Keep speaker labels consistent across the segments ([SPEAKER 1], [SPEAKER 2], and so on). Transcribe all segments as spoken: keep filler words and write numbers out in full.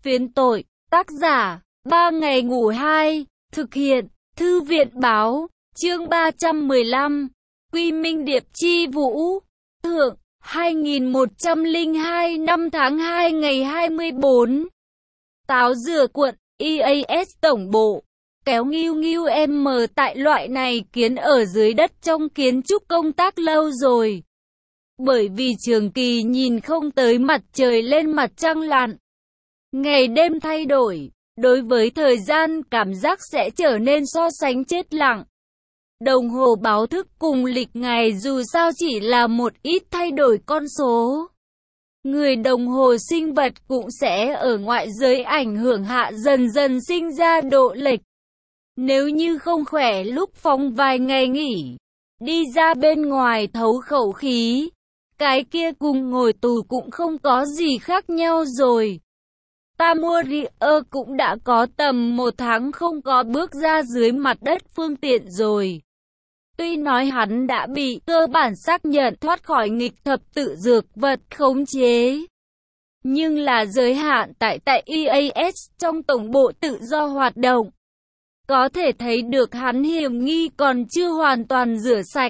[SPEAKER 1] Phiến tội, tác giả, ba ngày ngủ hai, thực hiện, Thư viện báo, chương ba trăm mười lăm, Quy Minh Điệp Chi Vũ, Thượng, hai nghìn một trăm lẻ hai năm tháng hai ngày hai mươi bốn. Táo dừa cuộn, e a ét tổng bộ, kéo nghiêu nghiêu em mờ tại loại này kiến ở dưới đất trong kiến trúc công tác lâu rồi. Bởi vì trường kỳ nhìn không tới mặt trời lên mặt trăng lặn. Ngày đêm thay đổi, đối với thời gian cảm giác sẽ trở nên so sánh chết lặng. Đồng hồ báo thức cùng lịch ngày dù sao chỉ là một ít thay đổi con số. Người đồng hồ sinh vật cũng sẽ ở ngoại giới ảnh hưởng hạ dần dần sinh ra độ lệch. Nếu như không khỏe lúc phóng vài ngày nghỉ, đi ra bên ngoài thấu khẩu khí, cái kia cùng ngồi tù cũng không có gì khác nhau rồi. Tamurier cũng đã có tầm một tháng không có bước ra dưới mặt đất phương tiện rồi. Tuy nói hắn đã bị cơ bản xác nhận thoát khỏi nghịch thập tự dược vật khống chế, nhưng là giới hạn tại tại e a ét trong tổng bộ tự do hoạt động. Có thể thấy được hắn hiểm nghi còn chưa hoàn toàn rửa sạch.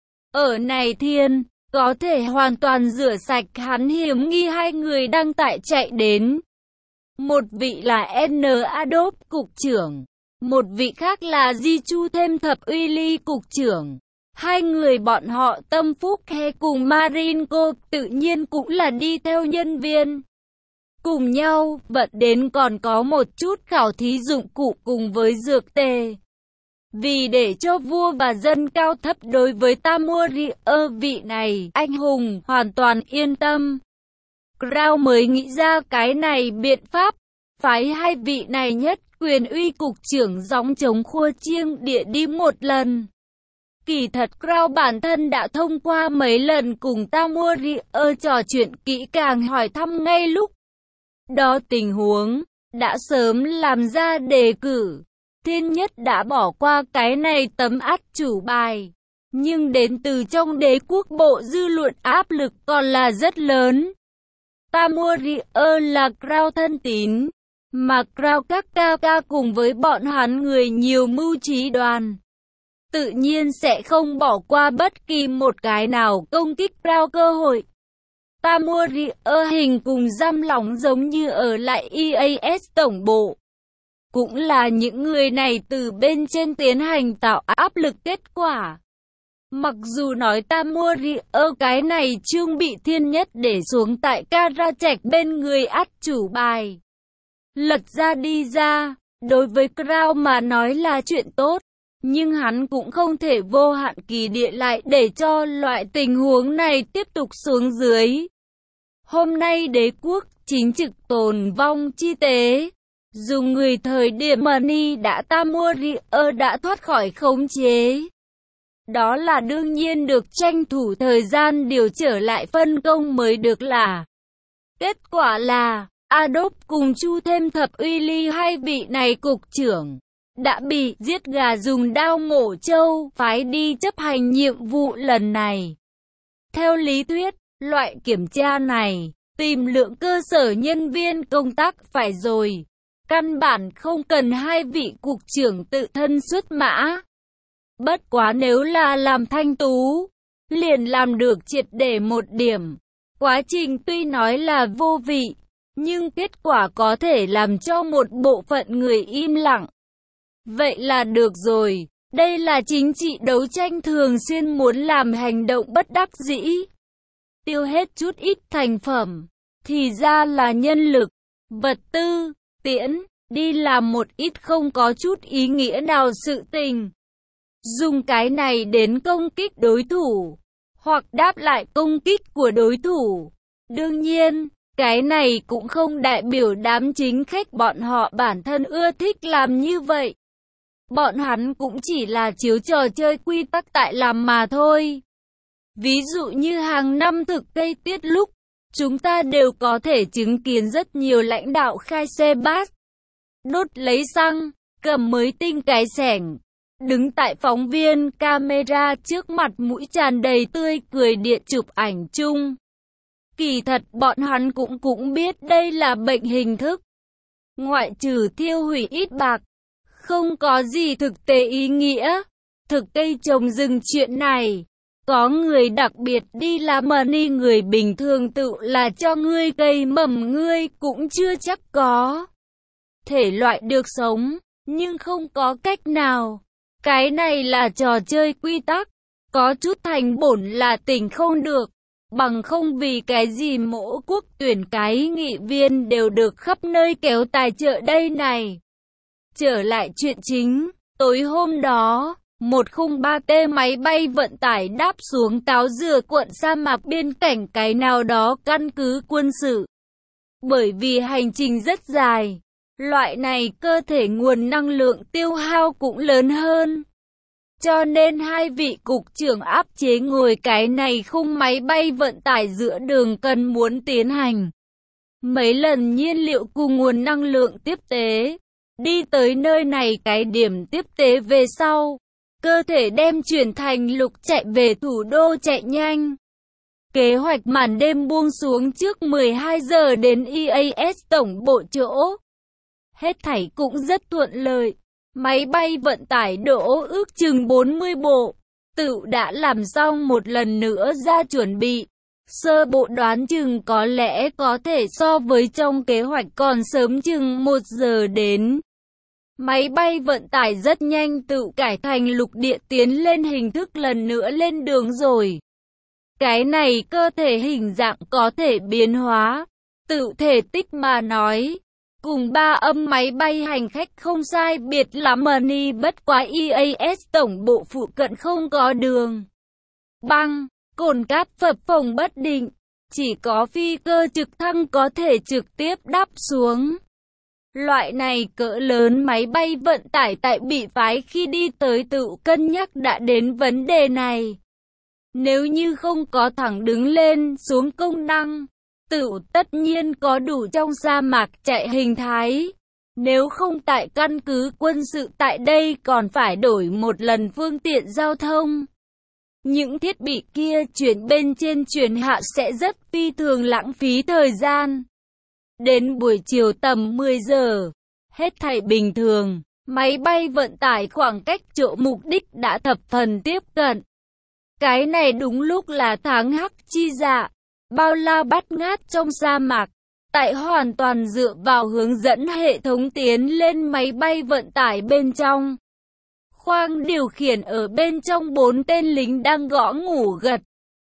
[SPEAKER 1] Ở này thiên, có thể hoàn toàn rửa sạch hắn hiểm nghi hai người đang tại chạy đến. Một vị là N. Adolf cục trưởng, một vị khác là Di Chu thêm thập uy ly cục trưởng. Hai người bọn họ tâm phúc he cùng Marinko tự nhiên cũng là đi theo nhân viên. Cùng nhau, vận đến còn có một chút khảo thí dụng cụ cùng với dược tề. Vì để cho vua và dân cao thấp đối với Tamurier vị này, anh hùng, hoàn toàn yên tâm. Crow mới nghĩ ra cái này biện pháp, phái hai vị này nhất quyền uy cục trưởng gióng chống khua chiêng địa đi một lần. Kỳ thật Crow bản thân đã thông qua mấy lần cùng Tamurier trò chuyện kỹ càng hỏi thăm ngay lúc đó tình huống, đã sớm làm ra đề cử. Thiên Nhất đã bỏ qua cái này tấm át chủ bài, nhưng đến từ trong đế quốc bộ dư luận áp lực còn là rất lớn. Tamurier là Crow thân tín, mà Crow các ca ca cùng với bọn hắn người nhiều mưu trí đoàn, tự nhiên sẽ không bỏ qua bất kỳ một cái nào công kích Crow cơ hội. Tamurier hình cùng giam lỏng giống như ở lại e a ét tổng bộ. Cũng là những người này từ bên trên tiến hành tạo áp lực kết quả. Mặc dù nói Tamurier cái này chương bị Thiên Nhất để xuống tại Karachek bên người át chủ bài. Lật ra đi ra, đối với Crow mà nói là chuyện tốt, nhưng hắn cũng không thể vô hạn kỳ địa lại để cho loại tình huống này tiếp tục xuống dưới. Hôm nay đế quốc chính trực tồn vong chi tế. Dùng người thời điểm Mani đã Tamurier đã thoát khỏi khống chế. Đó là đương nhiên được tranh thủ thời gian điều trở lại phân công mới được là. Kết quả là, Adolf cùng Chu thêm thập uy ly hai vị này cục trưởng, đã bị giết gà dùng đao mổ trâu, phái đi chấp hành nhiệm vụ lần này. Theo lý thuyết, loại kiểm tra này, tìm lượng cơ sở nhân viên công tác phải rồi. Căn bản không cần hai vị cục trưởng tự thân xuất mã. Bất quá nếu là làm thanh tú, liền làm được triệt để một điểm. Quá trình tuy nói là vô vị, nhưng kết quả có thể làm cho một bộ phận người im lặng. Vậy là được rồi, đây là chính trị đấu tranh thường xuyên muốn làm hành động bất đắc dĩ. Tiêu hết chút ít thành phẩm, thì ra là nhân lực, vật tư, tiễn, đi làm một ít không có chút ý nghĩa nào sự tình. Dùng cái này đến công kích đối thủ, hoặc đáp lại công kích của đối thủ. Đương nhiên, cái này cũng không đại biểu đám chính khách bọn họ bản thân ưa thích làm như vậy. Bọn hắn cũng chỉ là chiếu trò chơi quy tắc tại làm mà thôi. Ví dụ như hàng năm thực cây tiết lúc, chúng ta đều có thể chứng kiến rất nhiều lãnh đạo khai xe bát, đốt lấy xăng, cầm mới tinh cái xẻng, đứng tại phóng viên camera trước mặt mũi tràn đầy tươi cười địa chụp ảnh chung. Kỳ thật bọn hắn cũng cũng biết đây là bệnh hình thức, ngoại trừ tiêu hủy ít bạc, không có gì thực tế ý nghĩa. Thực cây trồng rừng chuyện này, có người đặc biệt đi làm money, người bình thường tự là cho ngươi cây mầm ngươi cũng chưa chắc có thể loại được sống, nhưng không có cách nào. Cái này là trò chơi quy tắc, có chút thành bổn là tỉnh không được, bằng không vì cái gì mỗi quốc tuyển cái nghị viên đều được khắp nơi kéo tài trợ đây này. Trở lại chuyện chính, tối hôm đó, một không ba T máy bay vận tải đáp xuống Táo Dừa, quận sa mạc biên cảnh cái nào đó căn cứ quân sự. Bởi vì hành trình rất dài, loại này cơ thể nguồn năng lượng tiêu hao cũng lớn hơn. Cho nên hai vị cục trưởng áp chế ngồi cái này khung máy bay vận tải giữa đường cần muốn tiến hành mấy lần nhiên liệu cùng nguồn năng lượng tiếp tế. Đi tới nơi này cái điểm tiếp tế về sau, cơ thể đem chuyển thành lục chạy về thủ đô chạy nhanh. Kế hoạch màn đêm buông xuống trước mười hai giờ đến e a ét tổng bộ chỗ. Hết thảy cũng rất thuận lợi. Máy bay vận tải đỗ ước chừng bốn mươi bộ, tự đã làm xong một lần nữa ra chuẩn bị. Sơ bộ đoán chừng có lẽ có thể so với trong kế hoạch còn sớm chừng một giờ đến. Máy bay vận tải rất nhanh tự cải thành lục địa tiến lên hình thức lần nữa lên đường rồi. Cái này cơ thể hình dạng có thể biến hóa, tự thể tích mà nói. Cùng ba âm máy bay hành khách không sai biệt lắm money, bất quá e a ét tổng bộ phụ cận không có đường băng, cồn cát phập phồng bất định, chỉ có phi cơ trực thăng có thể trực tiếp đáp xuống. Loại này cỡ lớn máy bay vận tải tại bị phái khi đi tới tự cân nhắc đã đến vấn đề này. Nếu như không có thẳng đứng lên xuống công năng, tự tất nhiên có đủ trong sa mạc chạy hình thái. Nếu không tại căn cứ quân sự tại đây còn phải đổi một lần phương tiện giao thông. Những thiết bị kia chuyển bên trên chuyển hạ sẽ rất phi thường lãng phí thời gian. Đến buổi chiều tầm mười giờ, hết thảy bình thường, máy bay vận tải khoảng cách chỗ mục đích đã thập phần tiếp cận. Cái này đúng lúc là tháng hắc chi dạ, bao la bát ngát trong sa mạc. Tại hoàn toàn dựa vào hướng dẫn hệ thống tiến lên máy bay vận tải bên trong. Khoang điều khiển ở bên trong bốn tên lính đang gõ ngủ gật.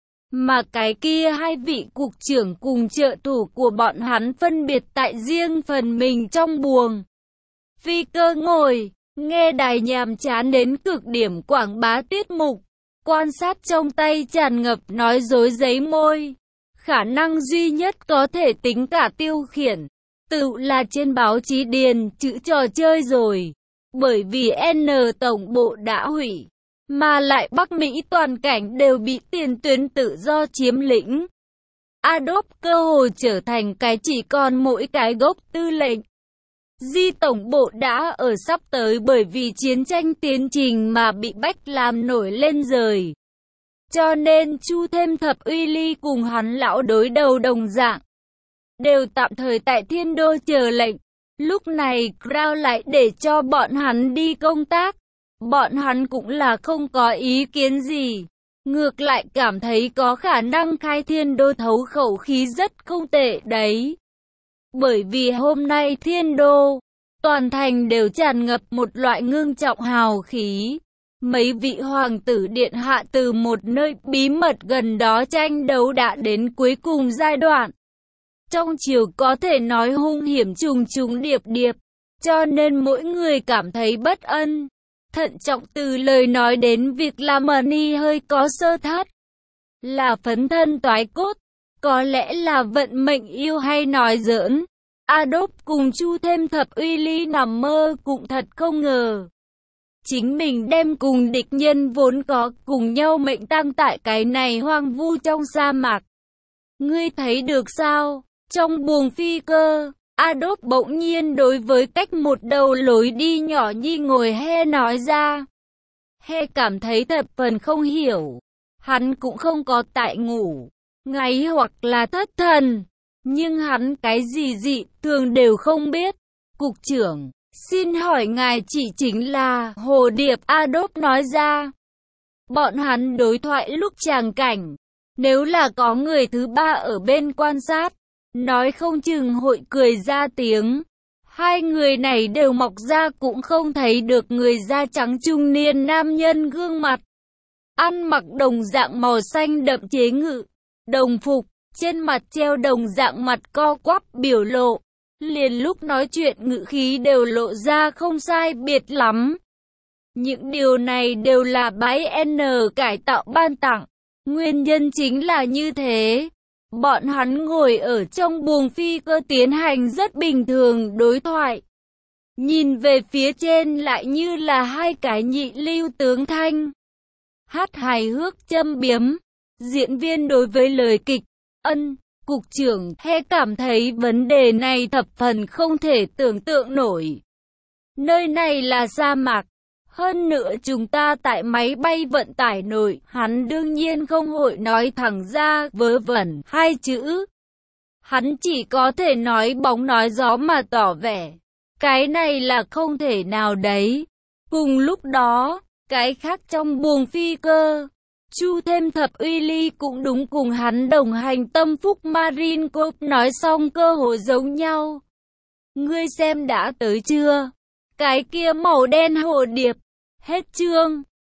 [SPEAKER 1] Mà cái kia hai vị cục trưởng cùng trợ thủ của bọn hắn phân biệt tại riêng phần mình trong buồng. Phi cơ ngồi, nghe đài nhàm chán đến cực điểm quảng bá tiết mục, quan sát trong tay tràn ngập nói dối giấy môi. Khả năng duy nhất có thể tính cả tiêu khiển, tự là trên báo chí điền chữ trò chơi rồi. Bởi vì N tổng bộ đã hủy, mà lại Bắc Mỹ toàn cảnh đều bị tiền tuyến tự do chiếm lĩnh. Adolf cơ hồ trở thành cái chỉ còn mỗi cái gốc tư lệnh. Di tổng bộ đã ở sắp tới bởi vì chiến tranh tiến trình mà bị bách làm nổi lên rời. Cho nên Chu thêm thập uy ly cùng hắn lão đối đầu đồng dạng, đều tạm thời tại thiên đô chờ lệnh. Lúc này Crown lại để cho bọn hắn đi công tác. Bọn hắn cũng là không có ý kiến gì. Ngược lại cảm thấy có khả năng khai thiên đô thấu khẩu khí rất không tệ đấy. Bởi vì hôm nay thiên đô, toàn thành đều tràn ngập một loại ngưng trọng hào khí. Mấy vị hoàng tử điện hạ từ một nơi bí mật gần đó tranh đấu đã đến cuối cùng giai đoạn. Trong chiều có thể nói hung hiểm trùng trùng điệp điệp, cho nên mỗi người cảm thấy bất ân. Thận trọng từ lời nói đến việc làm money hơi có sơ thất. Là phấn thân toái cốt, có lẽ là vận mệnh yêu hay nói giỡn. Adolf cùng Chu thêm thập uy ly nằm mơ cũng thật không ngờ. Chính mình đem cùng địch nhân vốn có cùng nhau mệnh tang tại cái này hoang vu trong sa mạc. Ngươi thấy được sao? Trong buồng phi cơ, Adolf bỗng nhiên đối với cách một đầu lối đi nhỏ nhi ngồi he nói ra. He cảm thấy thập phần không hiểu. Hắn cũng không có tại ngủ, ngáy hoặc là thất thần. Nhưng hắn cái gì dị thường đều không biết. Cục trưởng, xin hỏi ngài chỉ chính là Hồ Điệp, Adolf nói ra. Bọn hắn đối thoại lúc tràng cảnh. Nếu là có người thứ ba ở bên quan sát, nói không chừng hội cười ra tiếng. Hai người này đều mọc ra cũng không thấy được người da trắng trung niên nam nhân gương mặt. Ăn mặc đồng dạng màu xanh đậm chế ngự, đồng phục, trên mặt treo đồng dạng mặt co quắp biểu lộ. Liền lúc nói chuyện ngữ khí đều lộ ra không sai biệt lắm. Những điều này đều là bãi N cải tạo ban tặng. Nguyên nhân chính là như thế. Bọn hắn ngồi ở trong buồng phi cơ tiến hành rất bình thường đối thoại. Nhìn về phía trên lại như là hai cái nhị lưu tướng thanh. Hát hài hước châm biếm. Diễn viên đối với lời kịch, ân, cục trưởng he cảm thấy vấn đề này thập phần không thể tưởng tượng nổi. Nơi này là sa mạc. Hơn nữa chúng ta tại máy bay vận tải nội, hắn đương nhiên không hội nói thẳng ra vớ vẩn hai chữ. Hắn chỉ có thể nói bóng nói gió mà tỏ vẻ. Cái này là không thể nào đấy. Cùng lúc đó, cái khác trong buồng phi cơ, Chu thêm thập uy ly cũng đúng cùng hắn đồng hành tâm phúc Marine Corps nói xong cơ hội giống nhau. Ngươi xem đã tới chưa? Cái kia màu đen Hồ Điệp. Hết chương.